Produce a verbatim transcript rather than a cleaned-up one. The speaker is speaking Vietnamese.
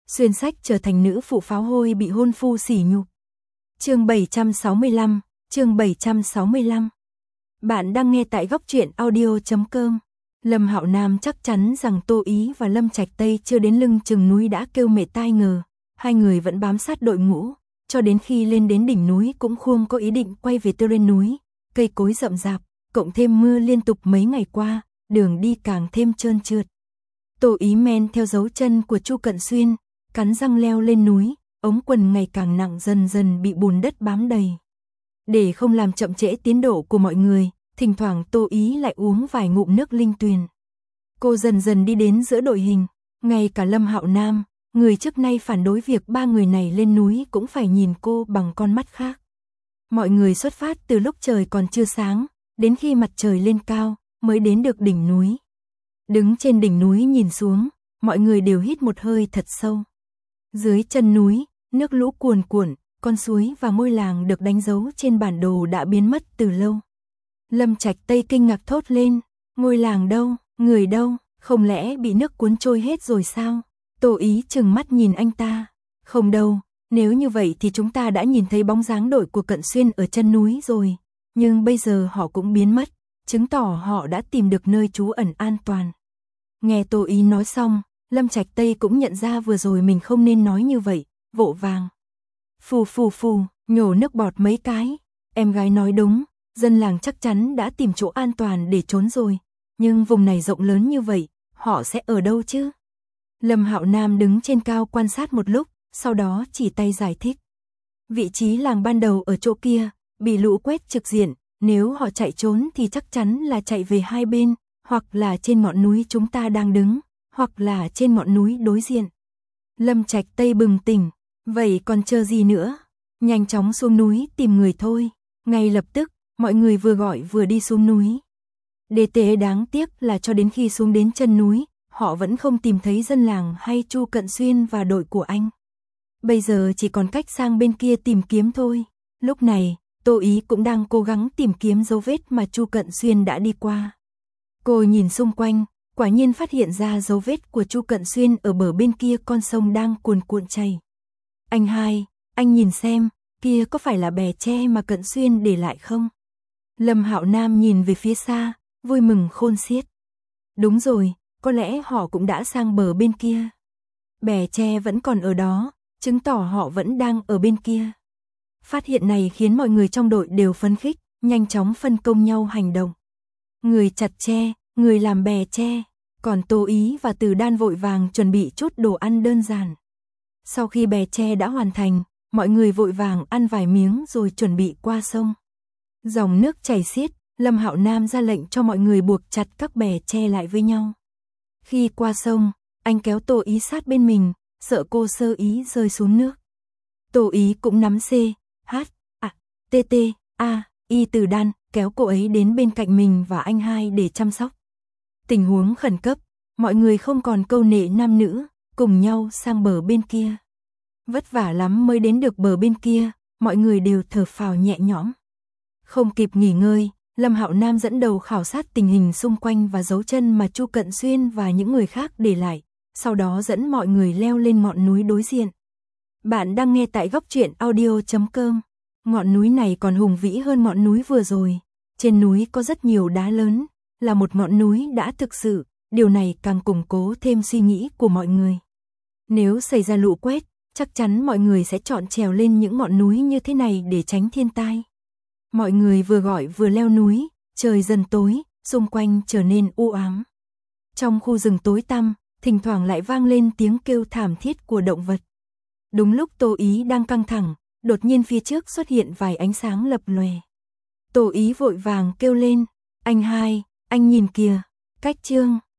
xuyên sách trở thành nữ phụ pháo hôi bị hôn phu sỉ nhục. Chương bảy trăm sáu mươi lăm, chương bảy trăm sáu mươi lăm. Bạn đang nghe tại góc truyện audio chấm com. Lâm Hạo Nam chắc chắn rằng Tô Ý và Lâm Trạch Tây chưa đến lưng chừng núi đã kêu mệt tai ngờ, hai người vẫn bám sát đội ngũ, cho đến khi lên đến đỉnh núi cũng không có ý định quay về tiêu lên núi, cây cối rậm rạp, cộng thêm mưa liên tục mấy ngày qua, đường đi càng thêm trơn trượt. Tô Ý men theo dấu chân của Chu Cận Xuyên, cắn răng leo lên núi, ống quần ngày càng nặng dần dần bị bùn đất bám đầy. Để không làm chậm trễ tiến độ của mọi người, thỉnh thoảng Tô Ý lại uống vài ngụm nước linh tuyền. Cô dần dần đi đến giữa đội hình, ngay cả Lâm Hạo Nam, người trước nay phản đối việc ba người này lên núi cũng phải nhìn cô bằng con mắt khác. Mọi người xuất phát từ lúc trời còn chưa sáng, đến khi mặt trời lên cao, mới đến được đỉnh núi. Đứng trên đỉnh núi nhìn xuống, mọi người đều hít một hơi thật sâu. Dưới chân núi, nước lũ cuồn cuộn, con suối và ngôi làng được đánh dấu trên bản đồ đã biến mất từ lâu. Lâm Trạch Tây kinh ngạc thốt lên, ngôi làng đâu, người đâu, không lẽ bị nước cuốn trôi hết rồi sao? Tô Ý trừng mắt nhìn anh ta, không đâu, nếu như vậy thì chúng ta đã nhìn thấy bóng dáng đội của Cận Xuyên ở chân núi rồi, nhưng bây giờ họ cũng biến mất, chứng tỏ họ đã tìm được nơi trú ẩn an toàn. Nghe Tô Ý nói xong, Lâm Trạch Tây cũng nhận ra vừa rồi mình không nên nói như vậy, vội vàng. Phù phù phù, nhổ nước bọt mấy cái, em gái nói đúng, dân làng chắc chắn đã tìm chỗ an toàn để trốn rồi, nhưng vùng này rộng lớn như vậy, họ sẽ ở đâu chứ? Lâm Hạo Nam đứng trên cao quan sát một lúc, sau đó chỉ tay giải thích. Vị trí làng ban đầu ở chỗ kia, bị lũ quét trực diện, nếu họ chạy trốn thì chắc chắn là chạy về hai bên, hoặc là trên ngọn núi chúng ta đang đứng, hoặc là trên ngọn núi đối diện. Lâm Trạch Tây bừng tỉnh, vậy còn chờ gì nữa? Nhanh chóng xuống núi tìm người thôi. Ngay lập tức, mọi người vừa gọi vừa đi xuống núi. Đê tế đáng tiếc là cho đến khi xuống đến chân núi, họ vẫn không tìm thấy dân làng hay Chu Cận Xuyên và đội của anh. Bây giờ chỉ còn cách sang bên kia tìm kiếm thôi. Lúc này, Tô Ý cũng đang cố gắng tìm kiếm dấu vết mà Chu Cận Xuyên đã đi qua. Cô nhìn xung quanh, quả nhiên phát hiện ra dấu vết của Chu Cận Xuyên ở bờ bên kia con sông đang cuồn cuộn chảy. Anh hai, anh nhìn xem, kia có phải là bè tre mà Cận Xuyên để lại không? Lâm Hạo Nam nhìn về phía xa, vui mừng khôn xiết. Đúng rồi, có lẽ họ cũng đã sang bờ bên kia. Bè tre vẫn còn ở đó, chứng tỏ họ vẫn đang ở bên kia. Phát hiện này khiến mọi người trong đội đều phấn khích, nhanh chóng phân công nhau hành động. Người chặt tre, người làm bè tre, còn Tô Ý và Từ Đan vội vàng chuẩn bị chút đồ ăn đơn giản. Sau khi bè tre đã hoàn thành, mọi người vội vàng ăn vài miếng rồi chuẩn bị qua sông. Dòng nước chảy xiết, Lâm Hạo Nam ra lệnh cho mọi người buộc chặt các bè tre lại với nhau. Khi qua sông, anh kéo Tô Ý sát bên mình, sợ cô sơ ý rơi xuống nước. Tô Ý cũng nắm C, H, A, T, T, A, I Từ Đan, kéo cô ấy đến bên cạnh mình và anh hai để chăm sóc. Tình huống khẩn cấp, mọi người không còn câu nệ nam nữ, cùng nhau sang bờ bên kia. Vất vả lắm mới đến được bờ bên kia, mọi người đều thở phào nhẹ nhõm. Không kịp nghỉ ngơi, Lâm Hạo Nam dẫn đầu khảo sát tình hình xung quanh và dấu chân mà Chu Cận Xuyên và những người khác để lại, sau đó dẫn mọi người leo lên ngọn núi đối diện. Bạn đang nghe tại góc truyện audio chấm com. Ngọn núi này còn hùng vĩ hơn ngọn núi vừa rồi. Trên núi có rất nhiều đá lớn, là một ngọn núi đã thực sự, điều này càng củng cố thêm suy nghĩ của mọi người. Nếu xảy ra lũ quét, chắc chắn mọi người sẽ chọn trèo lên những ngọn núi như thế này để tránh thiên tai. Mọi người vừa gọi vừa leo núi, trời dần tối, xung quanh trở nên u ám. Trong khu rừng tối tăm, thỉnh thoảng lại vang lên tiếng kêu thảm thiết của động vật. Đúng lúc Tô Ý đang căng thẳng, đột nhiên phía trước xuất hiện vài ánh sáng lập lòe. Tô Ý vội vàng kêu lên, anh hai, anh nhìn kìa, cách chương.